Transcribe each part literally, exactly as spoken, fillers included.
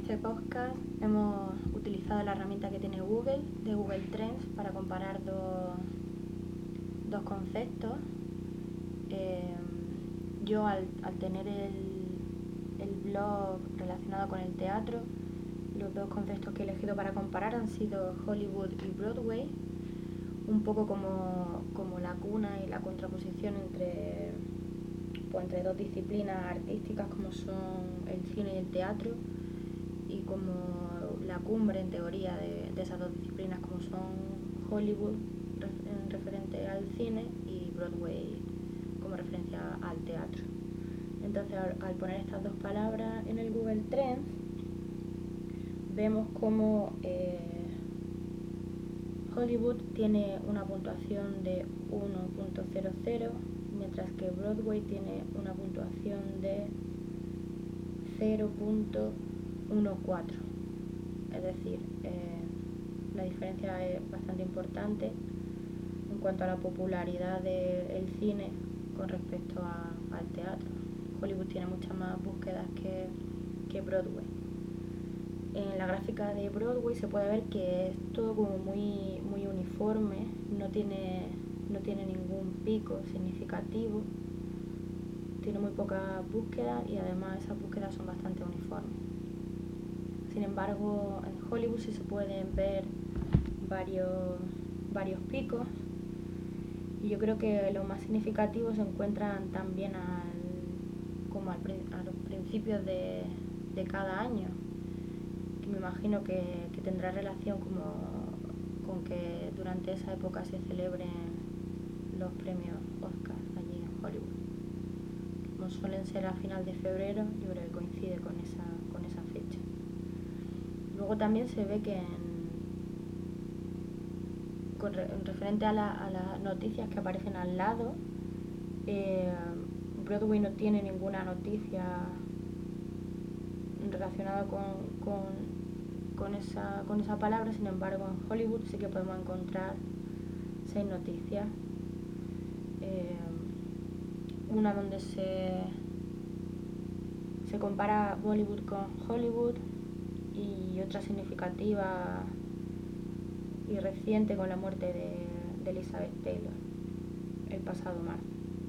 este podcast hemos utilizado la herramienta que tiene Google, de Google Trends, para comparar dos, dos conceptos. Eh, yo al, al tener el, el blog relacionado con el teatro, los dos conceptos que he elegido para comparar han sido Hollywood y Broadway, un poco como, como la cuna y la contraposición entre, pues, entre dos disciplinas artísticas como son el cine y el teatro, y como la cumbre en teoría de, de esas dos disciplinas como son Hollywood en referente al cine y Broadway como referencia al teatro. Entonces al, al poner estas dos palabras en el Google Trends vemos como eh, Hollywood tiene una puntuación de uno punto cero cero, mientras que Broadway tiene una puntuación de cero punto catorce. Es decir, eh, la diferencia es bastante importante en cuanto a la popularidad del cine con respecto a, al teatro. Hollywood tiene muchas más búsquedas que, que Broadway. En la gráfica de Broadway se puede ver que es todo como muy, muy uniforme, no tiene, no tiene ningún pico significativo, tiene muy pocas búsquedas y además esas búsquedas son bastante uniformes. Sin embargo, en Hollywood sí se pueden ver varios, varios picos, y yo creo que los más significativos se encuentran también al, como al, a los principios de, de cada año, que me imagino que, que tendrá relación como con que durante esa época se celebren los premios Oscar allí en Hollywood. Como suelen ser a final de febrero, yo creo que coincide con esa, con esa fecha. Luego también se ve que en, con re, en referente a, la, a las noticias que aparecen al lado, eh, Broadway no tiene ninguna noticia relacionada con, con, con, esa, con esa palabra. Sin embargo, en Hollywood sí que podemos encontrar seis noticias. Eh, una donde se, se compara Bollywood con Hollywood, y otra significativa y reciente con la muerte de, de Elizabeth Taylor el pasado marzo.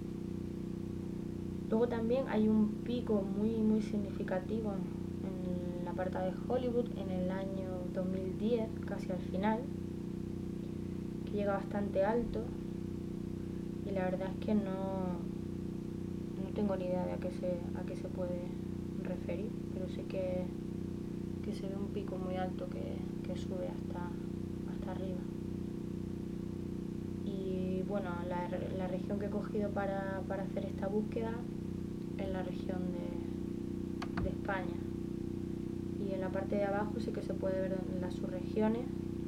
Luego también hay un pico muy muy significativo en la parte de Hollywood en el año dos mil diez, casi al final, que llega bastante alto, y la verdad es que no, no tengo ni idea de a qué se, a qué se puede referir, pero sí que que se ve un pico muy alto que, que sube hasta, hasta arriba. Y bueno, la, la región que he cogido para, para hacer esta búsqueda es la región de, de España. Y en la parte de abajo sí que se puede ver en las subregiones,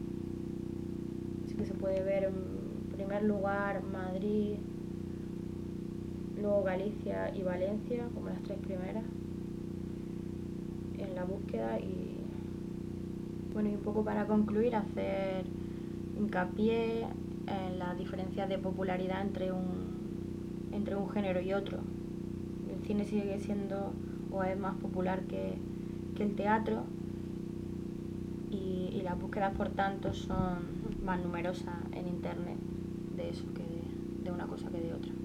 sí que se puede ver en primer lugar Madrid, luego Galicia y Valencia como las tres primeras en la búsqueda. Y bueno, y un poco para concluir, hacer hincapié en la diferencia de popularidad entre un, entre un género y otro. El cine sigue siendo o es más popular que, que el teatro, y, y las búsquedas por tanto son más numerosas en internet de eso que de, de una cosa que de otra.